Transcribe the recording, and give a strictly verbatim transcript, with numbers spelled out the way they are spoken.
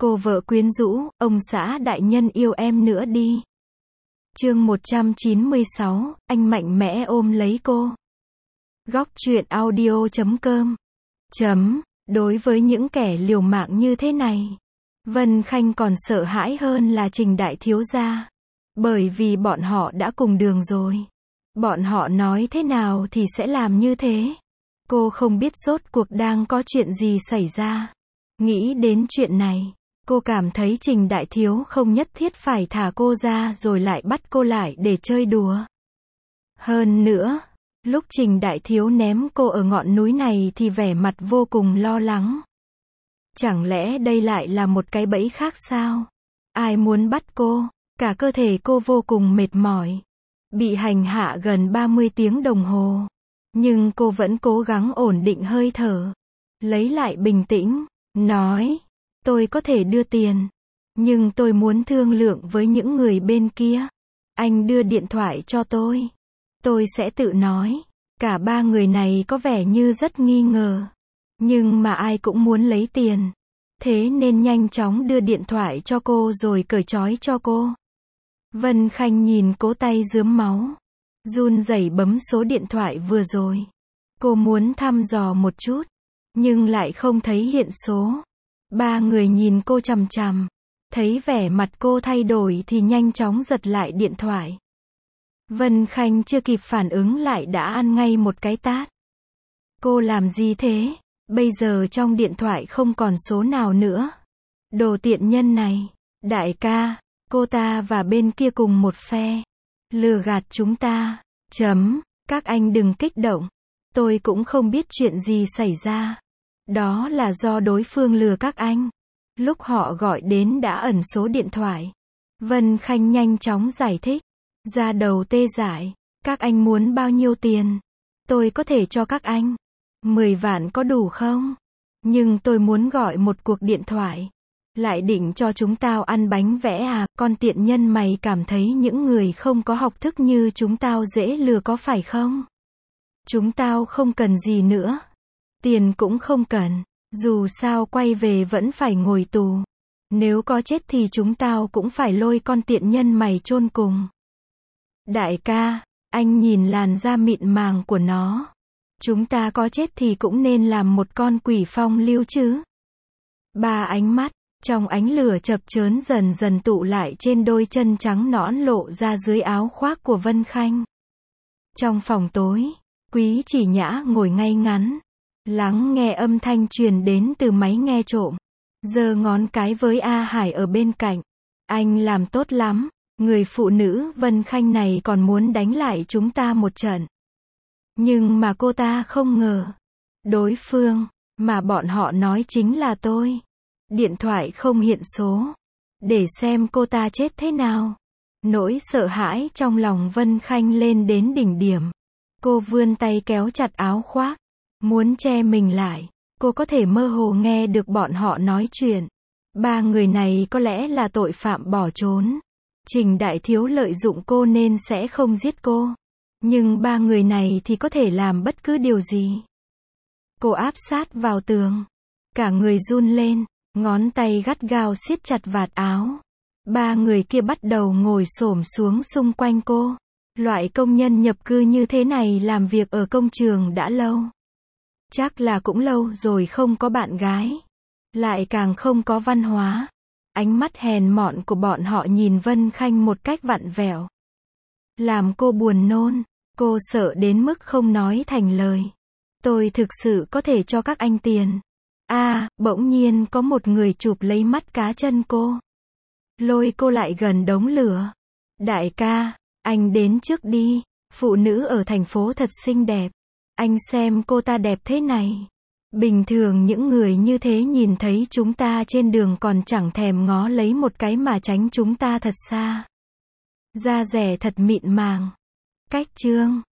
Cô vợ quyến rũ, ông xã đại nhân yêu em nữa đi. Chương một trăm chín mươi sáu, anh mạnh mẽ ôm lấy cô. Góc truyện audio chấm com. Chấm, đối với những kẻ liều mạng như thế này, Vân Khanh còn sợ hãi hơn là Trình đại thiếu gia. Bởi vì bọn họ đã cùng đường rồi. Bọn họ nói thế nào thì sẽ làm như thế. Cô không biết rốt cuộc đang có chuyện gì xảy ra. Nghĩ đến chuyện này, cô cảm thấy Trình đại thiếu không nhất thiết phải thả cô ra rồi lại bắt cô lại để chơi đùa. Hơn nữa, lúc Trình đại thiếu ném cô ở ngọn núi này thì vẻ mặt vô cùng lo lắng. Chẳng lẽ đây lại là một cái bẫy khác sao? Ai muốn bắt cô? Cả cơ thể cô vô cùng mệt mỏi. Bị hành hạ gần ba mươi tiếng đồng hồ. Nhưng cô vẫn cố gắng ổn định hơi thở. Lấy lại bình tĩnh, nói, tôi có thể đưa tiền. Nhưng tôi muốn thương lượng với những người bên kia. Anh đưa điện thoại cho tôi. Tôi sẽ tự nói. Cả ba người này có vẻ như rất nghi ngờ. Nhưng mà ai cũng muốn lấy tiền. Thế nên nhanh chóng đưa điện thoại cho cô rồi cởi trói cho cô. Vân Khanh nhìn cố tay rướm máu. Run rẩy bấm số điện thoại vừa rồi. Cô muốn thăm dò một chút. Nhưng lại không thấy hiện số. Ba người nhìn cô chằm chằm. Thấy vẻ mặt cô thay đổi thì nhanh chóng giật lại điện thoại. Vân Khanh chưa kịp phản ứng lại đã ăn ngay một cái tát. Cô làm gì thế? Bây giờ trong điện thoại không còn số nào nữa. Đồ tiện nhân này. Đại ca, cô ta và bên kia cùng một phe. Lừa gạt chúng ta. Chấm, các anh đừng kích động. Tôi cũng không biết chuyện gì xảy ra. Đó là do đối phương lừa các anh. Lúc họ gọi đến đã ẩn số điện thoại. Vân Khanh nhanh chóng giải thích. Da đầu tê dại. Các anh muốn bao nhiêu tiền? Tôi có thể cho các anh. mười vạn có đủ không? Nhưng tôi muốn gọi một cuộc điện thoại. Lại định cho chúng tao ăn bánh vẽ à? Con tiện nhân mày cảm thấy những người không có học thức như chúng tao dễ lừa có phải không? Chúng tao không cần gì nữa. Tiền cũng không cần. Dù sao quay về vẫn phải ngồi tù. Nếu có chết thì chúng tao cũng phải lôi con tiện nhân mày chôn cùng. Đại ca, anh nhìn làn da mịn màng của nó. Chúng ta có chết thì cũng nên làm một con quỷ phong lưu chứ. Ba ánh mắt, trong ánh lửa chập chớn dần dần tụ lại trên đôi chân trắng nõn lộ ra dưới áo khoác của Vân Khanh. Trong phòng tối, Quý Chỉ Nhã ngồi ngay ngắn, lắng nghe âm thanh truyền đến từ máy nghe trộm. Giơ ngón cái với A Hải ở bên cạnh. Anh làm tốt lắm, người phụ nữ Vân Khanh này còn muốn đánh lại chúng ta một trận. Nhưng mà cô ta không ngờ. Đối phương, mà bọn họ nói chính là tôi. Điện thoại không hiện số. Để xem cô ta chết thế nào. Nỗi sợ hãi trong lòng Vân Khanh lên đến đỉnh điểm. Cô vươn tay kéo chặt áo khoác. Muốn che mình lại. Cô có thể mơ hồ nghe được bọn họ nói chuyện. Ba người này có lẽ là tội phạm bỏ trốn. Trình đại thiếu lợi dụng cô nên sẽ không giết cô. Nhưng ba người này thì có thể làm bất cứ điều gì. Cô áp sát vào tường. Cả người run lên. Ngón tay gắt gao siết chặt vạt áo. Ba người kia bắt đầu ngồi xổm xuống xung quanh cô. Loại công nhân nhập cư như thế này làm việc ở công trường đã lâu. Chắc là cũng lâu rồi không có bạn gái. Lại càng không có văn hóa. Ánh mắt hèn mọn của bọn họ nhìn Vân Khanh một cách vặn vẹo. Làm cô buồn nôn. Cô sợ đến mức không nói thành lời. Tôi thực sự có thể cho các anh tiền. À, bỗng nhiên có một người chụp lấy mắt cá chân cô. Lôi cô lại gần đống lửa. Đại ca, anh đến trước đi. Phụ nữ ở thành phố thật xinh đẹp. Anh xem cô ta đẹp thế này. Bình thường những người như thế nhìn thấy chúng ta trên đường còn chẳng thèm ngó lấy một cái mà tránh chúng ta thật xa. Da rẻ thật mịn màng. Cách chương